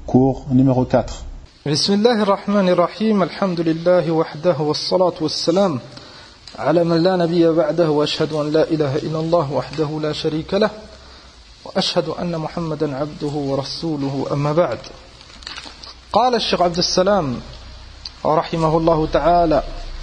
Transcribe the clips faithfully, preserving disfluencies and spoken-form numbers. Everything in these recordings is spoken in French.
Cours numéro quatre. Bismillah ar-Rahman ar-Rahim, alhamdulillahi wahdahu wassalatu wassalam ala man la nabiyya ba'dahu wa ashhadu an la ilaha illallah wahdahu la sharika lah wa ashhadu anna Muhammadan abduhu wa rasuluhu amma ba'd. قال الشيخ عبد السلام رحمه الله تعالى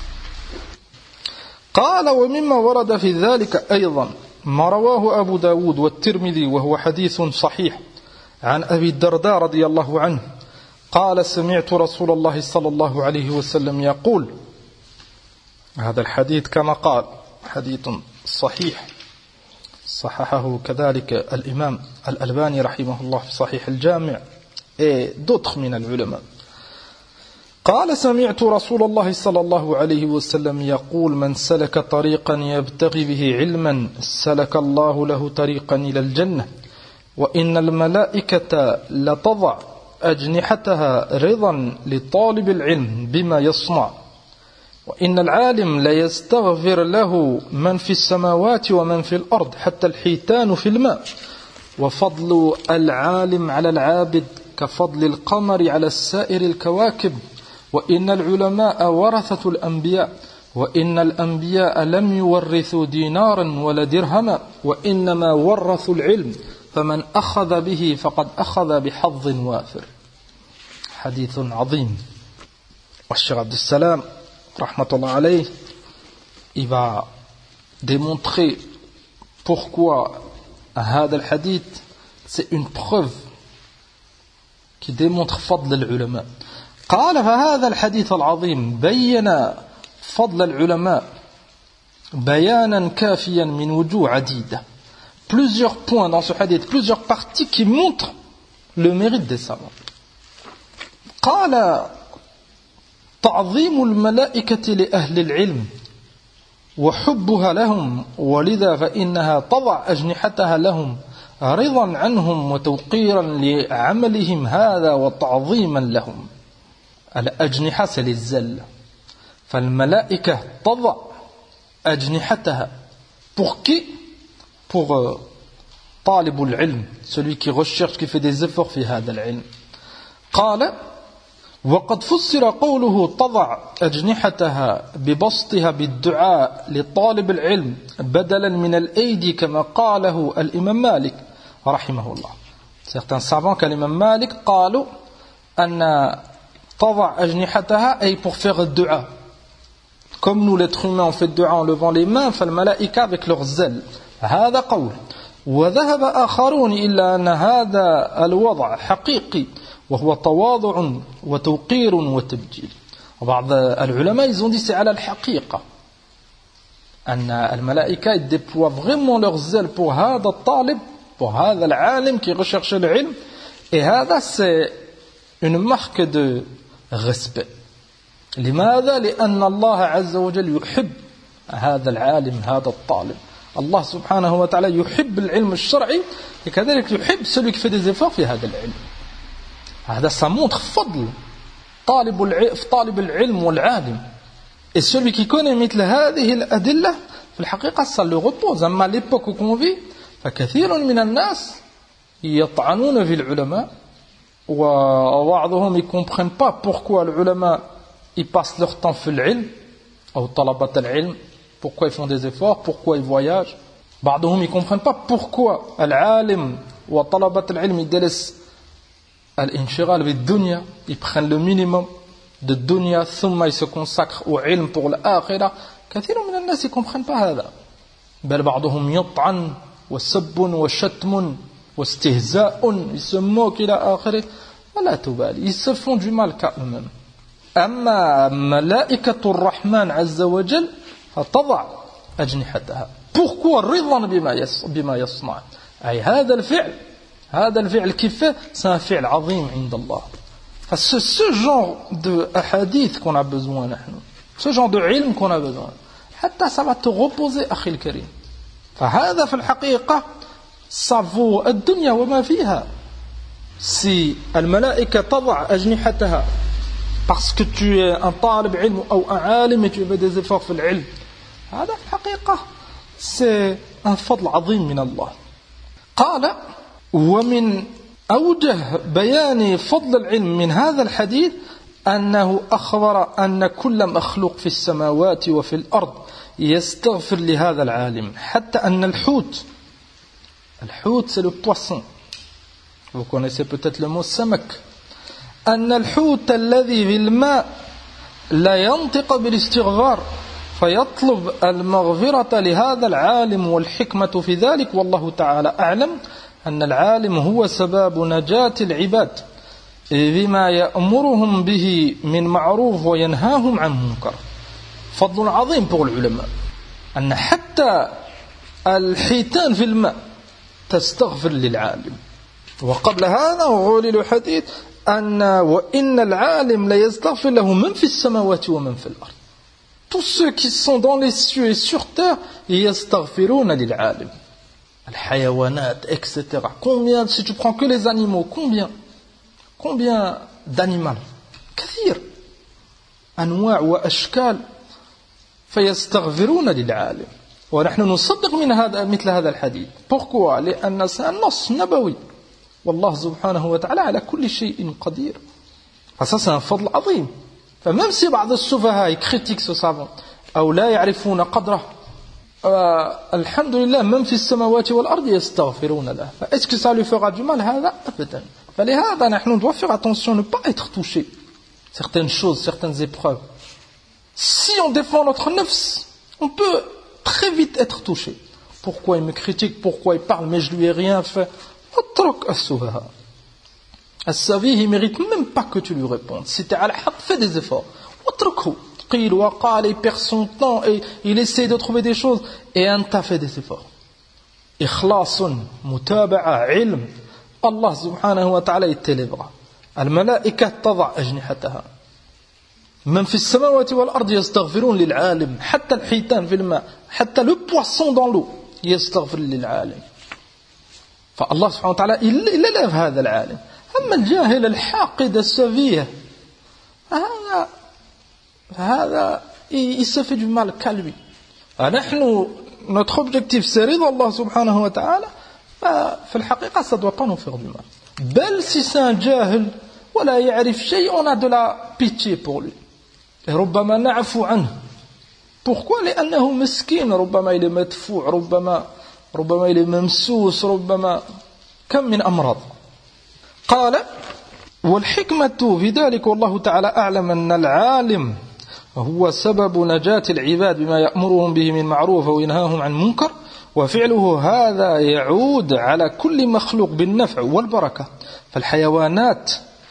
قال ومما ورد في ذلك أيضا ما رواه أبو داود والترمذي وهو حديث صحيح عن أبي الدرداء رضي الله عنه قال سمعت رسول الله صلى الله عليه وسلم يقول هذا الحديث كما قال حديث صحيح صححه كذلك الإمام الألباني رحمه الله في صحيح الجامع et d'autres من العلماء قال سمعت رسول الله صلى الله عليه وسلم يقول من سلك طريقا يبتغي به علما سلك الله له طريقا إلى الجنة وإن الملائكة لتضع أجنحتها رضا لطالب العلم بما يصنع وإن العالم ليستغفر له من في السماوات ومن في الأرض حتى الحيتان في الماء وفضل العالم على العابد كفضل القمر على السائر الكواكب وإن العلماء ورثة الأنبياء وإن الأنبياء لم يورثوا دينارا ولا درهما وإنما ورثوا العلم فمن أخذ به فقد أخذ بحظ وافر. حديث عظيم. والشيخ عبد السلام rahmatullah alayh, il va démontrer pourquoi هذا الحديث c'est une preuve qui démontre فضل العلماء. قال فهذا الحديث العظيم بين فضل العلماء بيانا كافيا من وجوه عديدة. Plusieurs points dans ce hadith, plusieurs parties qui montrent le mérite des savants. قال تعظيم الملائكة لأهل العلم وحبها لهم ولذا فإنها تضع أجنحتها لهم رضا عنهم وتوقيرا لعملهم هذا وتعظيما لهم. الأجنحة c'est les ailes. فالملائكة تضع أجنحتها pour qui? Pour euh, طالب العلم, celui qui recherche, qui fait des efforts في هذا العلم. قال وقد فسر قوله تضع أجنحتها ببسطها بالدعاء لطالب العلم بدلا من الأيدي كما قاله الإمام مالك رحمه الله. Certains savants comme l'imam Malik قالوا أن تضع أجنحتها أي pour faire le dua. Comme nous l'être humain on fait le dua en levant les mains, فالملائكة avec leurs ailes. هذا قول. وذهب آخرون إلا أن هذا الوضع حقيقي وهو تواضع وتوقير وتبجيل. بعض العلماء ils ont dit c'est على الحقيقة أن الملائكة ils déploient vraiment leurs ailes pour هذا الطالب, pour هذا العالم qui recherche العلم, et هذا c'est une marque de respect. لماذا؟ لأن الله عز وجل يحب هذا العالم هذا الطالب. Allah subhanahu wa ta'ala يحب العلم الشرعي et كذلك يحب celui qui fait des efforts في هذا العلم. هذا ça montre فضل طالب العلم طالب العلم والعالم. Et celui qui connaît مثل هذه الأدلة في الحقيقة ça le repose. أما l'époque où on vit فكثير من الناس يطعنون في العلماء وبعضهم ils comprennent pas pourquoi les ulama ils passent leur temps في العلم أو طلبة العلم, pourquoi ils font des efforts, pourquoi ils voyagent. بعضهم ils comprennent pas pourquoi العالم وطلبة العلم يجلس الانشغال بالدنيا, ils prennent le minimum de dunya ثم ils se consacrent au ilm pour l'akhirah. كثير من الناس ils comprennent pas هذا. بل بعضهم يطعن وسب وشتم واستهزاء, ils se moquent إلى آخره ولا تبالي, ils se font du mal qu'à eux-mêmes. أما ملائكة الرحمن عز وجل فتضع أجنحتها. Pourquoi رضا بما يصنع, أي هذا الفعل هذا الفعل كيف c'est un فعل عظيم عند الله. C'est ce genre de hadith qu'on a besoin نحن, ce genre de ilm qu'on a besoin, حتى ça va te reposer أخي الكريم. فهذا في الحقيقة ça vaut الدنيا وما فيها. Si الملائكة تضع أجنحتها parce que tu es un طالب علم أو un عالم et tu fais des efforts في العلم, هذا في الحقيقة c'est un فضل عظيم من الله. قال ومن أوجه بيان فضل العلم من هذا الحديث أنه أخبر أن كل مخلوق في السماوات وفي الأرض يستغفر لهذا العالم، حتى أن الحوت الحوت c'est le poisson, vous connaissez peut-être le mot سمك, أن الحوت الذي في الماء لا ينطق بالاستغفار فيطلب المغفرة لهذا العالم، والحكمة في ذلك والله تعالى أعلم أن العالم هو سبب نجاة العباد بما يأمرهم به من معروف وينهاهم عن منكر. فضل عظيم pour العلماء أن حتى الحيتان في الماء تستغفر للعالم. وقبل هذا وغولي الحديث أن وإن العالم لا يستغفر له من في السماوات ومن في الأرض. Tous ceux qui sont dans les cieux et sur terre يستغفرون للعالم. الحيوانات et cetera. Combien, si tu prends que les animaux, combien combien d'animaux كثير أنواع وأشكال فيستغفرون للعالم. ونحن نصدق من هذا مثل هذا الحديث. Pourquoi? لأن c'est un نص نبوي والله سبحانه وتعالى على كل شيء قدير. Ça c'est un فضل عظيم. فمن si بعض السفهاء critiquent ce savant أو لا يعرفون قدره, الحمد لله من في السماوات والأرض يستغفرون له. Est-ce que ça lui fera du mal? هذا أبدا. فلهذا نحن doit faire attention ne pas être touché certaines choses, certaines épreuves. Si on défend notre nafs, on peut très vite être touché. Pourquoi il me critique, pourquoi il parle, mais je lui ai rien fait. اترك السفهاء. السفيه il mérite même pas que tu lui répondes. Si tu es à la haq, fais des efforts. اتركه. قيل وقال, il perd son temps et il essaie de trouver des choses et أنت fait des efforts. إخلاص, متابعة, علم. الله سبحانه وتعالى يتلبغى. الملائكة تضع أجنحتها. من في السماوات والأرض يستغفرون للعالم. حتى الحيتان في الماء, حتى le poisson dans l'eau يستغفر للعالم. فالله سبحانه وتعالى إلا لا في هذا العالم. أما الجاهل الحاقد السفيه هذا هذا il se fait du mal qu'à lui. نحن notre objectif c'est رضا الله سبحانه وتعالى. في الحقيقة ça doit pas nous faire du mal. بل si c'est un جاهل ولا يعرف شيء, on a de la pitié pour lui. ربما نعفو عنه. Pourquoi? لأنه مسكين, ربما il est مدفوع, ربما ربما il est ممسوس, ربما كم من أمراض. قال والحكمة في ذلك والله تعالى أعلم أن العالم هو سبب نجاة العباد بما يأمرهم به من معروف وينهاهم عن منكر, وفعله هذا يعود على كل مخلوق بالنفع والبركة. فالحيوانات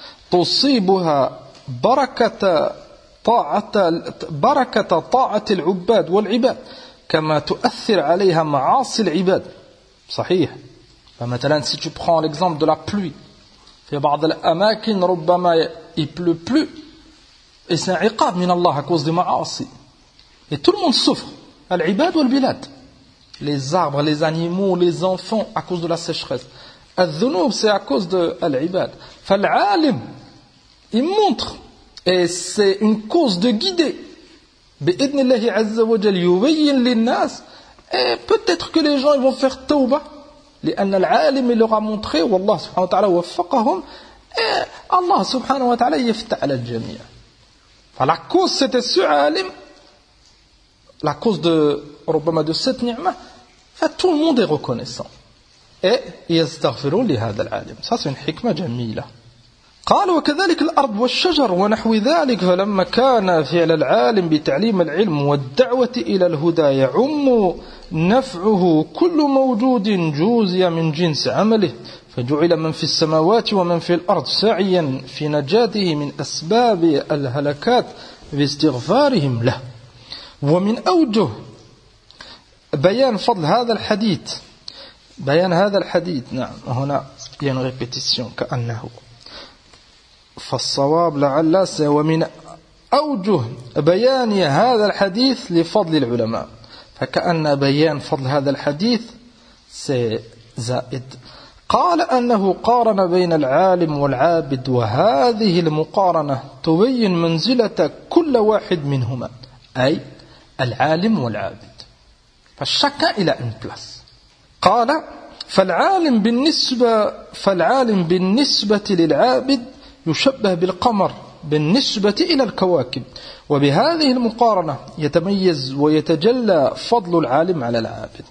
تصيبها بركة طاعة بركة طاعة العباد والعباد كما تؤثر عليها معاصي العباد. صحيح. فمثلا si tu prends l'exemple de la pluie, في بعض الأماكن ربما il pleut plus et c'est un عقاب من الله à cause des معاصي. Et tout le monde souffre, العباد والبلاد, les arbres, les animaux, les enfants à cause de la sécheresse. الذنوب c'est à cause de العباد. فالعالم il montre et c'est une cause de guider بإذن الله عز وجل يبين للناس. Et peut-être que les gens ils vont faire tawbah لأن العالم il leur a montré والله سبحانه وتعالى وفقهم, et Allah سبحانه وتعالى يفتح على الجميع. فلا cause c'était ce عالم, la cause de ربما de cette ni'ma, tout le monde est reconnaissant et يستغفرون لهذا العالم. Ça c'est une حكمة جميلة. قال وكذلك الأرض والشجر ونحو ذلك. فلما كان فعل العالم بتعليم العلم والدعوة إلى الهدى يعم نفعه كل موجود جوزي من جنس عمله, فجعل من في السماوات ومن في الأرض سعيا في نجاته من أسباب الهلكات باستغفارهم له. ومن أوجه بيان فضل هذا الحديث بيان هذا الحديث نعم هنا ين ريبيتيسيون كأنه فالصواب لعل. ومن أوجه بيان هذا الحديث لفضل العلماء, فكأن بيان فضل هذا الحديث زائد. قال أنه قارن بين العالم والعابد, وهذه المقارنة تبين منزلة كل واحد منهما, أي العالم والعابد. فالشكا إلى une place. قال فالعالم بالنسبة فالعالم بالنسبة للعابد يشبه بالقمر بالنسبة إلى الكواكب وبهذه المقارنة يتميز ويتجلى فضل العالم على العابد.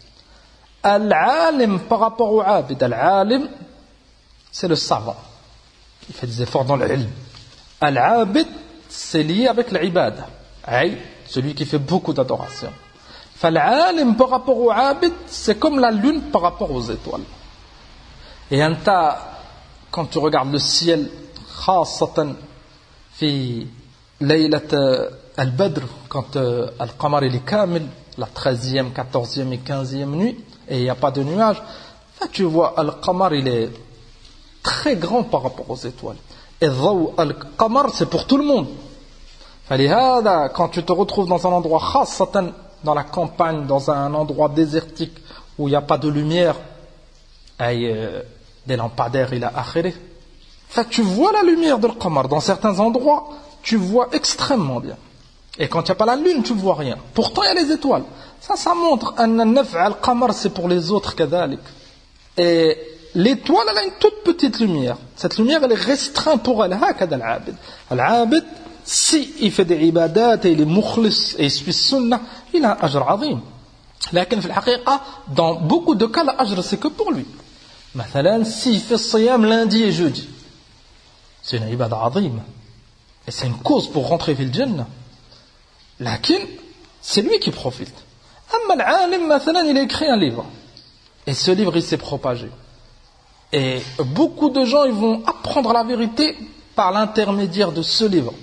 العالم par rapport au عابد, العالم c'est le savant, il fait des efforts dans l'ilm. Al-abid c'est lié avec l'ibada, celui qui fait beaucoup d'adoration. Fal-alim par rapport au abid c'est comme la lune par rapport aux étoiles. Et anta, quand tu regardes le ciel, khasatan fi laylat al-badr, quand euh, al-qamar il est kamil, la treizième, quatorzième et quinzième nuit, et il n'y a pas de nuages, là tu vois al-qamar il est très grand par rapport aux étoiles. Et dhaw al-qamar c'est pour tout le monde. Falihada, quand tu te retrouves dans un endroit khasatan, dans la campagne, dans un endroit désertique où il n'y a pas de lumière, et, euh, des lampadaires il a akhiré, fait tu vois la lumière de l'qamar. Dans certains endroits tu vois extrêmement bien, et quand il n'y a pas la lune tu vois rien, pourtant il y a les étoiles. Ça, ça montre an naf'a al-qamar c'est pour les autres kadhalik. Et l'étoile elle a une toute petite lumière, cette lumière elle est restreinte pour elle. Hakada al-abid, al-abid si il fait des ibadat et il est mukhlis et il suit sunnah, il a un ajr azim. Lakin في الحقيقة dans beaucoup de cas l'ajr c'est que pour lui. Mathalan s'il fait siyam lundi et jeudi, c'est une ibadah azim et c'est une cause pour rentrer dans le Jannah. Lakin c'est lui qui profite. Amma al-alim mathalan il a écrit un livre et ce livre il s'est propagé. Et beaucoup de gens ils vont apprendre la vérité par l'intermédiaire de ce livre.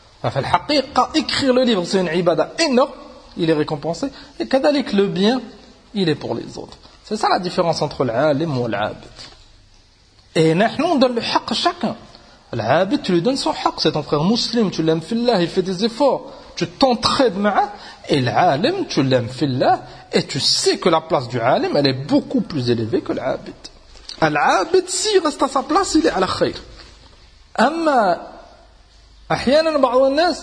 Écrire le livre c'est une ibada énorme, il est récompensé, et kadalik le bien il est pour les autres. C'est ça la différence entre l'alim et l'abid. Et nous on donne le haqq à chacun. L'abid tu lui donnes son haqq, c'est ton frère musulman, tu l'aimes fillah, il fait des efforts, tu t'entraides ma'a. Et l'alim tu l'aimes fillah et tu sais que la place du alim elle est beaucoup plus élevée que l'abid. L'abid s'il reste à sa place il est à la khayr. Amma أحيانا بعض الناس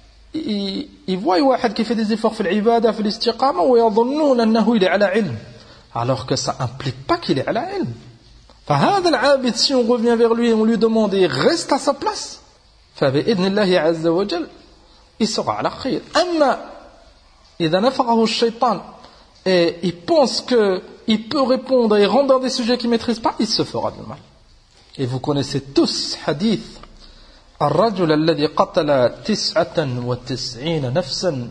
يvoient واحد qui fait des efforts في العبادة في الاستقامة ويظنون أنه il est على علم, alors que ça implique pas qu'il est على علم. فهذا العابد si on revient vers lui et on lui demande et reste à sa place, فبإذن الله عز وجل il sera على خير. أما إذا نفعه الشيطان et il pense que il peut répondre et rendre dans des sujets qu'il maîtrise pas, il se fera du mal. Et vous connaissez tous hadith الرجل الذي قتل تسعة وتسعين نفسا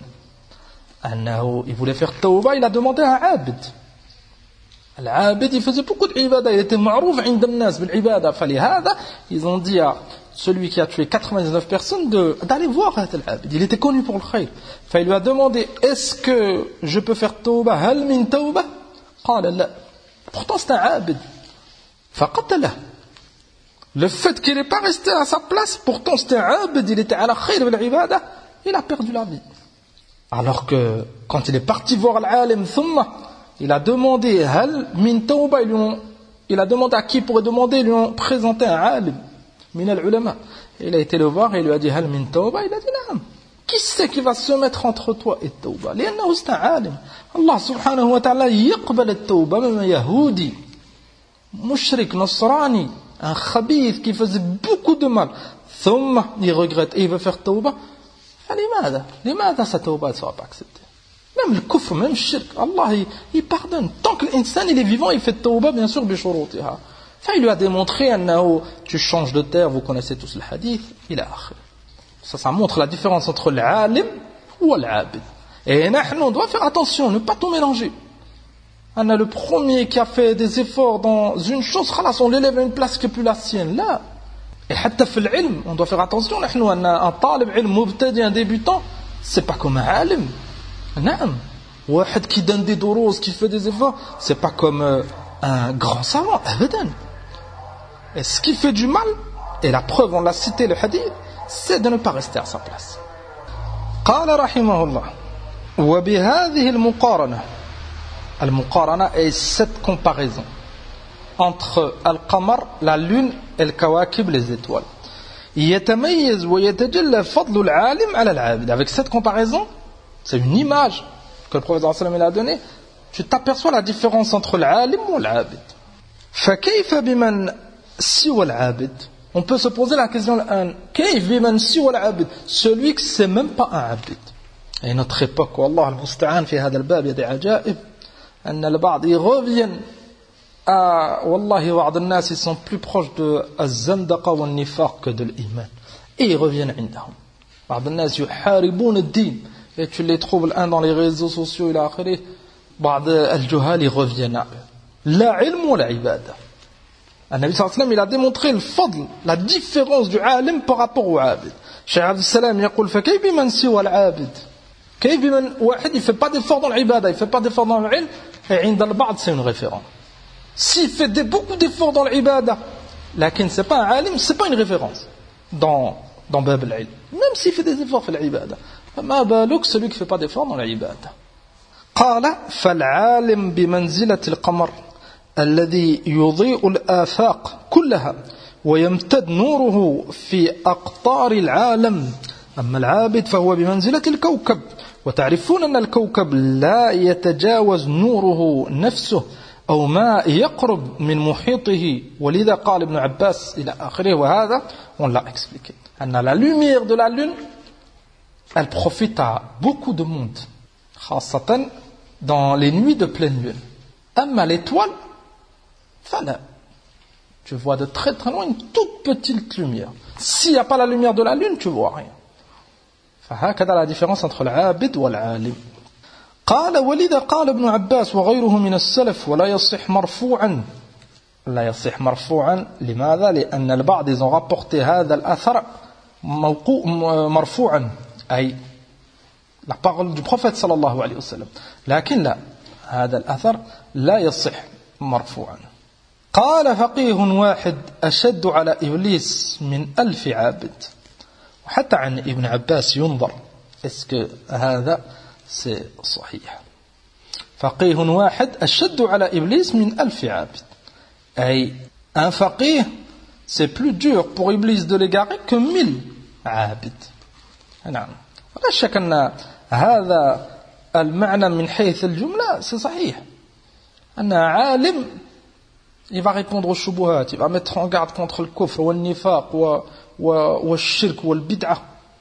أنه il voulait faire tawba, il a demandé à un abid. L'abid il faisait beaucoup d'ibada, il était ma'rouf عند الناس بالعبادة. فلهذا ils ont dit à celui qui a tué quatre-vingt-dix-neuf personnes de, d'aller voir l'abid, il était connu pour le khayr. Il lui a demandé est-ce que je peux faire tawba, هل من توبة؟ قال لا. Pourtant c'est un abid. فقتله. Le fait qu'il n'est pas resté à sa place, pourtant c'était un abd, il était à la khayr bil ibada, il a perdu la vie. Alors que quand il est parti voir l'alim thumma, il a demandé hal min tawba, il a demandé à qui pourrait demander, ils lui ont présenté un alim min al-ulama. Il a été le voir et il lui a dit hal min tawba, il a dit naam. Qui c'est qui va se mettre entre toi et tawba? لأنه c'est un alim. Allah subhanahu wa ta'ala يقبل التوبة من يهودي mushrik nasrani, un khabith qui faisait beaucoup de mal, thumma il regrette et il veut faire tawba. فلماذا لماذا sa tawba ne sera pas acceptée? Même le kufr, même le shirk, Allah il, il pardonne tant que l'insan il est vivant, il fait tawba bien sûr bishurutiha. Ça il lui a démontré annahu, tu changes de terre, vous connaissez tous le hadith, il a akhir. Ça ça montre la différence entre l'alim ou l'abid. Et nous on doit faire attention, ne pas tout mélanger. On a le premier qui a fait des efforts dans une chose, on l'élève à une place qui n'est plus la sienne. Là. Et حتى في العلم, on doit faire attention. نحن on a un طالب علم مبتدئ, un débutant, c'est pas comme un alim. نعم. واحد qui donne des duruus, qui fait des efforts, c'est pas comme euh, un grand savant. أبدا. Et ce qui fait du mal, et la preuve, on l'a cité le hadith, c'est de ne pas rester à sa place. قال رحمه الله وبهذه المقارنة. Al-Muqarana est cette comparaison entre Al-Qamar, la lune, et Al-Kawakib, les étoiles. يتميز ويتجلى فضل العالم على العابد. Avec cette comparaison, c'est une image que le prophète sallallahu alayhi wa sallam a donnée, tu t'aperçois la différence entre l'alim ou l'abid. فكيف بمن سوى العابد. On peut se poser la question الآن كيف بمن سوى العابد, celui qui c'est même pas un abid. Et notre époque, والله المستعان, في هذا الباب il y a des عجائب, أن البعض reviennent à, والله بعض الناس ils sont plus proches de الزندقة والنفاق que de l'إيمان, et ils reviennent عندهم. بعض الناس يحاربون الدين, et tu les trouves الآن dans les réseaux sociaux إلى آخره. بعض الجهال ils reviennent لا علم ولا عبادة. النبي صلى الله عليه وسلم il a démontré le fadl, la différence du alim par rapport au abid. Cheikh Abdel Salam يقول فكيف بمن سوى العابد, كيف بمن واحد il fait pas d'effort dans l'ibada, il fait pas d'effort dans l'ilm, et عند البعض c'est une référence. S'il fait des, beaucoup d'efforts dans l'ibada, lakin c'est pas un alim, c'est pas une référence dans dans bab al-ilm, même s'il fait des efforts في العبادة. فما بالك celui qui fait pas d'efforts dans l'ibada. قال فالعالم بمنزلة القمر الذي يضيء الآفاق كلها ويمتد نوره في أقطار العالم. أما العابد فهو بمنزلة الكوكب, وتعرفون أن الكوكب لا يتجاوز نوره نفسه أو ما يقرب من محيطه. ولذا قال ابن عباس إلى آخره, وهذا on l'a expliqué, أن la lumière de la lune elle profite à beaucoup de monde, خاصة dans les nuits de pleine lune. أما l'étoile, فلا, tu vois de très très loin une toute petite lumière. S'il n'y a pas la lumière de la lune, tu vois rien. فهكذا la différence entre العابد والعالم. قال ولذا قال ابن عباس وغيره من السلف ولا يصح مرفوعا. لا يصح مرفوعا لماذا؟ لأن البعض ils ont rapporté هذا الأثر مرفوعا, أي la parole du prophète صلى الله عليه وسلم, لكن لا, هذا الأثر لا يصح مرفوعا. قال فقيه واحد أشد على إبليس من ألف عابد. وحتى عن ابن عباس ينظر est-ce que هذا c'est صحيح. فقيه واحد أشد على إبليس من ألف عابد, أي un faqih c'est plus dur pour Iblis de l'égarer que mille عابد. نعم, ولا شك أن هذا المعنى من حيث الجملة c'est صحيح, أن عالم il va répondre aux shubuhat, il va mettre en garde contre le kufr, ou le nifaq, ou le shirk, ou le bid'ah.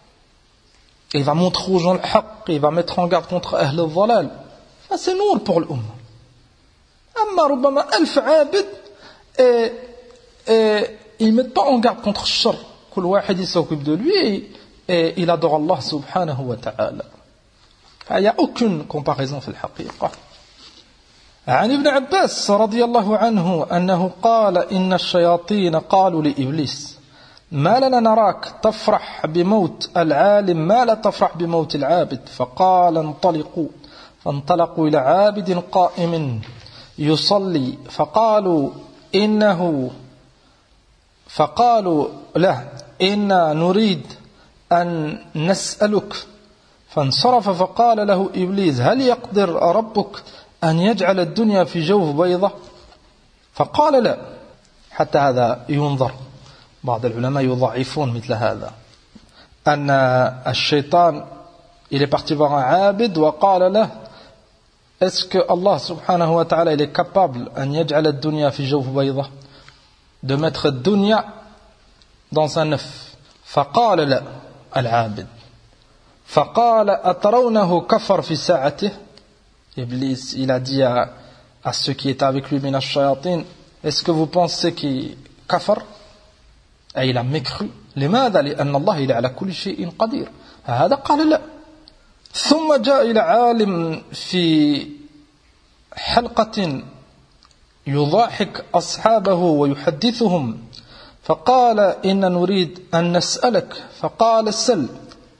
Il va montrer aux gens le haqq, il va mettre en garde contre ahl al-dhalal. Ça c'est nour pour l'umma. Amma rubbama alf abid, et, et ils ne mettent pas en garde contre le shar. Kul wahid il s'occupe de lui, et, et il adore Allah subhanahu wa ta'ala. Il n'y a aucune comparaison في الحقيقة. عن ابن عباس رضي الله عنه أنه قال إن الشياطين قالوا لإبليس ما لنا نراك تفرح بموت العالم ما لا تفرح بموت العابد. فقال انطلقوا, فانطلقوا إلى عابد قائم يصلي, فقالوا إنه فقالوا له إنا نريد أن نسألك. فانصرف فقال له إبليس هل يقدر ربك أن يجعل الدنيا في جوف بيضة؟ فقال لا. حتى هذا ينظر, بعض العلماء يضعفون مثل هذا, أن الشيطان il est parti voir un عابد وقال له est-ce que Allah subhanahu wa ta'ala il est capable أن يجعل الدنيا في جوف بيضة, de mettre الدنيا dans un œuf. فقال لا العابد. فقال أترونه كفر في ساعته. Iblis, il a dit à, à ceux qui étaient avec lui, min ash-shayatin, est-ce que vous pensez qu'il kafar? Et il a mécru. لماذا؟ لأن الله إلى على كل شيء قدير. هذا قال لا. ثم جاء إلى عالم في حلقة يضاحك أصحابه ويحدثهم, فقال إن نريد أن نسألك. فقال سل.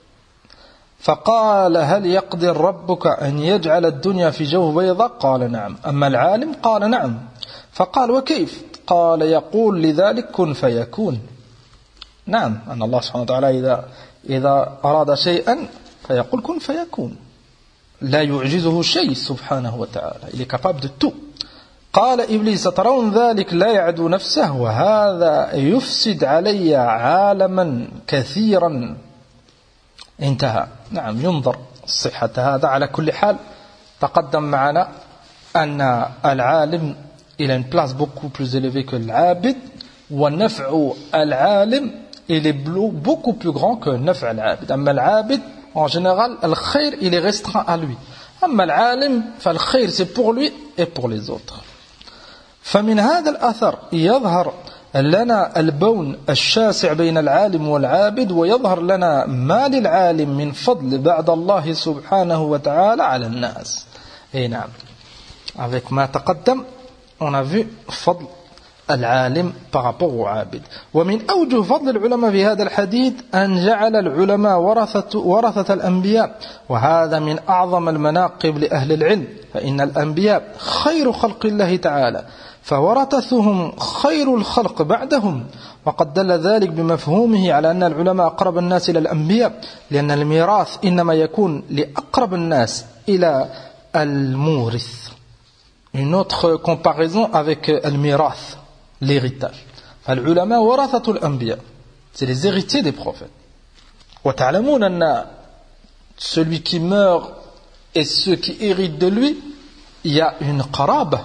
فقال هل يقدر ربك أن يجعل الدنيا في جوف بيضة؟ قال نعم. أما العالم قال نعم. فقال وكيف؟ قال يقول لذلك كن فيكون. نعم, أن الله سبحانه وتعالى إذا, إذا أراد شيئا فيقول كن فيكون, لا يعجزه شيء سبحانه وتعالى, il est capable de tout. قال إبليس ترون ذلك لا يعدو نفسه وهذا يفسد علي عالما كثيرا. انتهى. نعم, ينظر صحة هذا. على كل حال تقدم معنا أن العالم il a une place beaucoup plus élevée que l'abid. Wa naf'u al-alim, il est beaucoup plus grand que naf' al-abid. Amma al-abid, en général, al-khayr, il est restreint à lui. Amma al-alim, fal-khayr, c'est pour lui et pour les autres. فمن هذا الأثر يظهر لنا البون الشاسع بين العالم والعابد ويظهر لنا ما للعالم من فضل بعد الله سبحانه وتعالى على الناس. Et نعم. Avec ما تقدم, on a vu فضل العالم par rapport au عابد. ومن أوجه فضل العلماء في هذا الحديث أن جعل العلماء ورثة, ورثة الأنبياء وهذا من أعظم المناقب لأهل العلم فإن الأنبياء خير خلق الله تعالى فورثتهم خير الخلق بعدهم وقد دل ذلك بمفهومه على أن العلماء أقرب الناس إلى الأنبياء لأن الميراث إنما يكون لأقرب الناس إلى المورث. Une autre comparaison avec le mirath, l'héritage. فالعلماء ورثة الأنبياء, c'est les héritiers des prophètes. وتعلمون أن celui qui meurt et ceux qui héritent de lui, il y a une qaraba.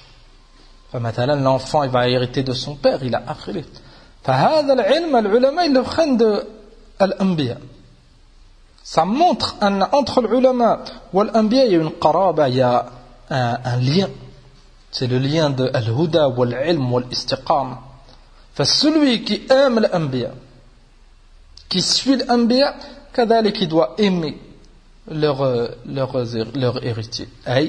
فمثلا l'enfant il va hériter de son père, il a après. فهذا العلم العلماء ils le prennent de الأنبياء. Ça montre أن entre العلماء والأنبياء il y a une qaraba, il y a un, un lien. C'est le lien de al-huda wal-ilm wal-istiqama. فcelui qui aime l'anbiya, qui suit l'anbiya, كذلك il doit aimer leur leur leur héritier, أي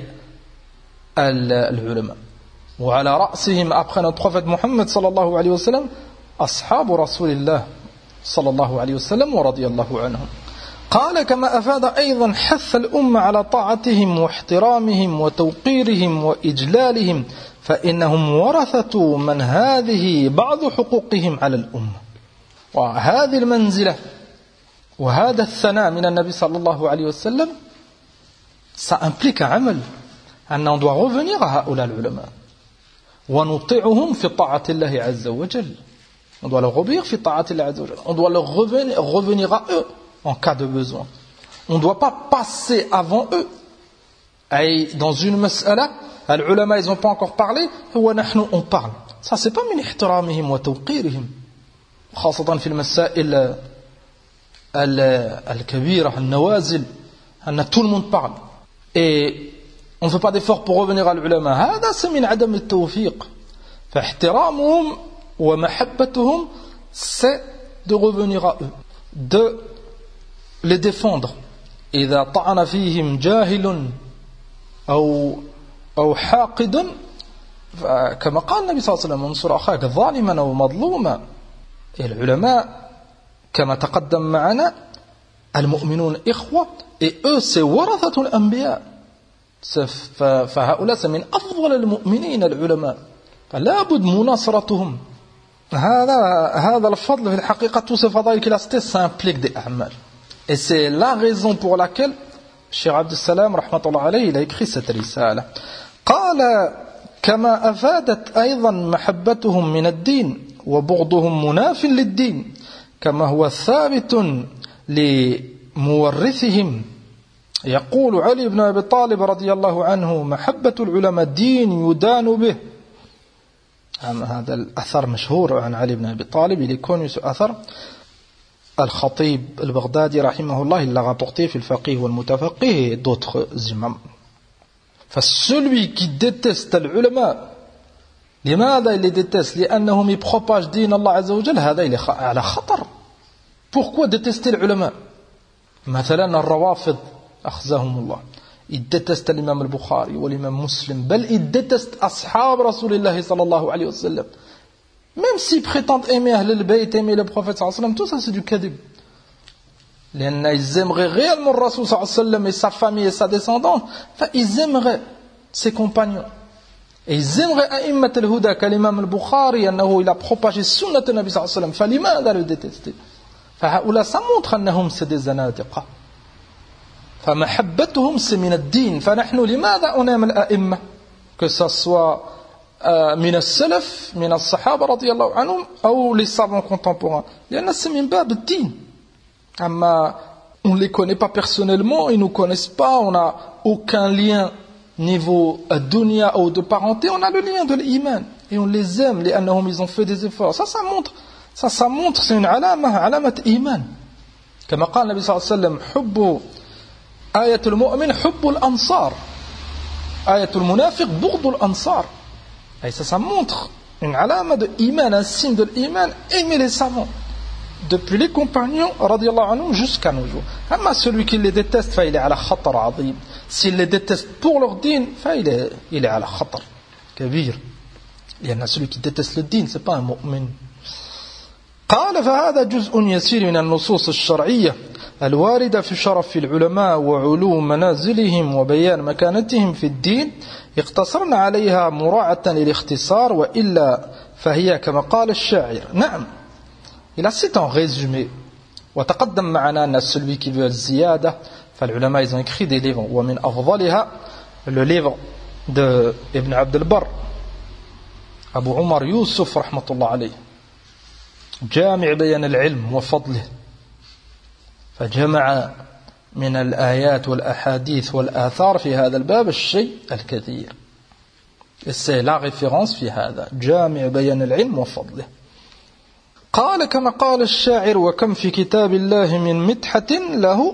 العلماء. وعلى رأسهم après notre prophète Muhammad sallallahu alayhi wa sallam أصحاب رسول الله صلى الله عليه وسلم ورضي الله عنهم. قال كما أفاد أيضا حث الأمة على طاعتهم واحترامهم وتوقيرهم وإجلالهم فإنهم ورثة من هذه بعض حقوقهم على الأمة. وهذه المنزلة وهذا الثناء من النبي صلى الله عليه وسلم ça implique un عمل أن on doit revenir à هؤلاء العلماء ونطيعهم في طاعة الله عز وجل. On doit leur obéir في طاعة الله عز وجل. On doit leur revenir, revenir à eux en cas de besoin. On ne doit pas passer avant eux. Et dans une mas'ala, les ulama ils n'ont pas encore parlé, on parle. Ça c'est pas min ihtiramihim wa tawqirihim. خاصة في المسائل الكبيرة النوازل أن tout le monde parle. Et on ne fait pas d'effort pour revenir à l'ulama. هذا c'est min adam التوفيق. فاحترامهم ومحبتهم c'est de revenir à eux, de les défendre. إذا طعن فيهم جاهل أو أو حاقد كما قال النبي صلى الله عليه وسلم انصر أخاك ظالما أو مظلوما. العلماء كما تقدم معنا المؤمنون إخوة et eux c'est ورثة الأنبياء فهؤلاء من أفضل المؤمنين العلماء فلا بد مناصرتهم. هذا هذا الفضل في الحقيقة tous ces fadaïl qu'il a cités ça implique des أعمال. Et c'est la raison pour laquelle Cheikh Abdel Salam rahmatullah alayhi il a écrit cette risala. قال كما أفادت أيضا محبتهم من الدين وبغضهم مناف للدين كما هو ثابت لمورثهم. يقول علي بن أبي طالب رضي الله عنه محبة العلماء دين يدان به. هذا الأثر مشهور عن علي بن أبي طالب, il est connu ce أثر. Al-Khatib al-Baghdadi rahimahullah il l'a rapporté في الفقيه والمتفقه et d'autres imams. فcelui qui déteste العلماء لماذا il les déteste لأنهم ils propagent دين الله عز وجل هذا il est على خطر. Pourquoi détester العلماء؟ مثلا الروافض أخزاهم الله ils détestent l'imam al-Bukhari والimam Muslim بل ils détestent أصحاب رسول الله صلى الله عليه وسلم. Même s'ils prétendent aimer Ahl al-Bayt, aimer le prophète sallallahu alayhi wa sallam, tout ça c'est du kadib. Ils aimeraient réellement le Rasul sallallahu alayhi wa sallam et sa famille et sa descendance. Enfin, ils aimeraient ses compagnons. Et ils aimeraient A'immat al-Huda, qu'Imam al-Bukhari, annahu il a propagé sunnat al-Nabi sallallahu alayhi wa sallam. Falima le détester. Fahaoula, ça montre annahum c'est des zanadiqa. Famahabbatuhum c'est min ad-din. Fanahnu limada on aime l'A'imma. Que ça soit من السلف من الصحابة رضي الله عنهم أو les savants contemporains لأن c'est من باب الدين. أما on ne les connaît pas personnellement, ils ne nous connaissent pas, on n'a aucun lien niveau dunya ou de parenté, on a le lien de l'iman. Et on les aime, les annahum, ils ont fait des efforts. Ça, ça montre, ça, ça montre, c'est une alama, alamat iman. Comme a dit le Nabi sallallahu alayhi wa sallam, hubbu ayatul mu'min, hubbu al-ansar. Ayatul munafiq, bughdul ansar. Et ça, ça montre une alama de iman, un signe de l'iman, aimer les savants. Depuis les compagnons, radiyallahu anhum, jusqu'à nos jours. Amma celui qui les déteste, il est à la khatar azim. S'il les déteste pour leur din, il est, il est à la khatar kabir. Il y en a celui qui déteste le din, c'est pas un mu'min. قال فهذا جزء يسير من النصوص الشرعية الواردة في شرف العلماء وعلو منازلهم وبيان مكانتهم في الدين اقتصرنا عليها مراعاة للاختصار وإلا فهي كما قال الشاعر. نعم. Il a cité en résumé. وتقدم معنا أن celui qui veut الزيادة فالعلماء ils ont écrit des livres ومن أفضلها le livre de Ibn Abd al-Barr Abu Umar Yusuf رحمة الله عليه جامع بيان العلم وفضله فجمع من الآيات والأحاديث والآثار في هذا الباب الشيء الكثير. Et c'est la référence في هذا جامع بيان العلم وفضله. قال كما قال الشاعر وكم في كتاب الله من مدحة له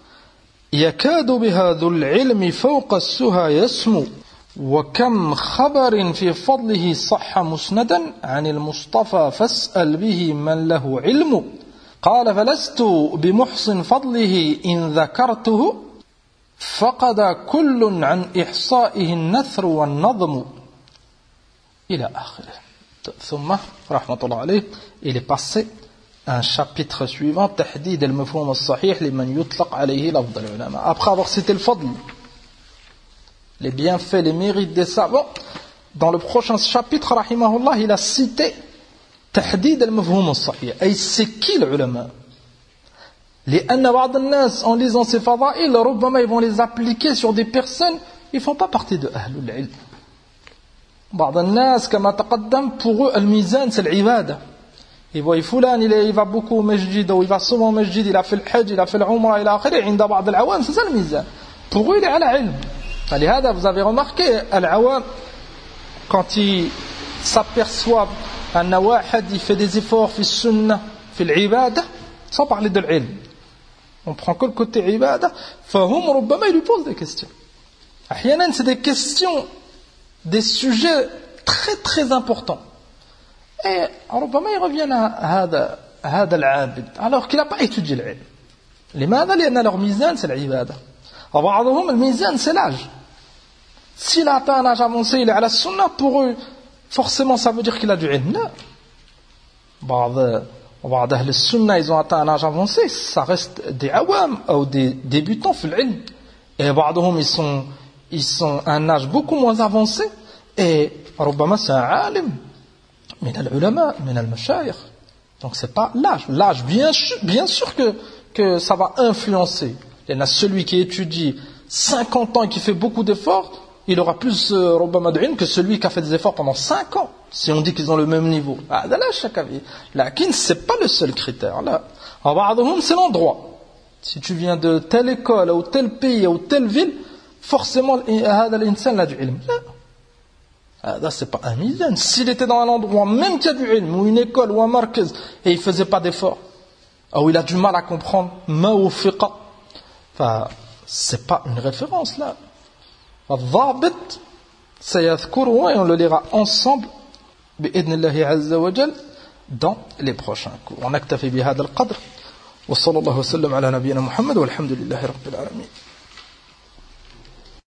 يكاد بها ذو العلم فوق السهى يسمو وكم خبر في فضله صح مسندا عن المصطفى فاسأل به من له علم. قال فلست بمحصن فضله إن ذكرته فقد كل عن إحصائه النثر والنظم إلى آخره. ثم رحمة الله عليه il est passé à un chapitre suivant تحديد المفهوم الصحيح لمن يطلق عليه لفظ العلماء. Après avoir cité le fadl, les bienfaits, les mérites des savants, dans le prochain chapitre rahimahullah il a cité تحديد المفهوم الصحيح. أي c'est qui le ulama? لأن بعض الناس en lisant ces fadaïl ربما ils vont les appliquer sur des personnes ils ne font pas partie de أهل العلم. بعض الناس كما تقدم pour eux الميزان c'est العبادة. Ils voient فلان il va beaucoup au masjid ou il va souvent au masjid, il a fait le hajj, il a fait le umrah إلى آخره. عند بعض العوام c'est ça le mizan. Pour eux il est على علم. فلهذا vous avez remarqué العوام quand ils s'aperçoivent أن واحد il fait des efforts في السنة في العبادة sans parler de l'ilm. On prend que le côté عبادة فهم ربما ils lui posent des questions. أحيانا c'est des questions, des sujets très très importants. Et ربما ils reviennent à هذا هذا العابد alors qu'il n'a pas étudié l'ilm. لماذا؟ لأن leur mizan c'est العبادة. وبعضهم الميزان c'est l'âge. S'il a atteint un âge avancé, il est à la sunna, pour eux forcément ça veut dire qu'il a du ilm. Non. بعض بعض أهل السنة ils ont atteint un âge avancé, ça reste des awam ou des débutants في العلم. Et بعضهم ils sont ils sont à un âge beaucoup moins avancé et ربما c'est un عالم من العلماء من المشايخ. Donc c'est pas l'âge. L'âge bien bien sûr que que ça va influencer. Il y en a celui qui étudie cinquante ans et qui fait beaucoup d'efforts, il aura plus ربما d'ilm que celui qui a fait des efforts pendant cinq ans. Si on dit qu'ils ont le même niveau. Ah, là, chaque avis. Lakin, c'est pas le seul critère. Là. C'est l'endroit. Si tu viens de telle école, ou tel pays, ou telle ville, forcément, l'insan a du ilm. Là. Là, c'est pas un mizan. S'il était dans un endroit, même qu'il y a du ilm, ou une école, ou un markaz, et il faisait pas d'efforts, ou il a du mal à comprendre, ma ou fiqa, enfin, c'est pas une référence, là. الضابط سيذكره et on le lira ensemble بإذن الله عز وجل dans les prochains cours. On actafi بهذا القدر وصلى الله وسلم على نبينا محمد والحمد لله رب العالمين.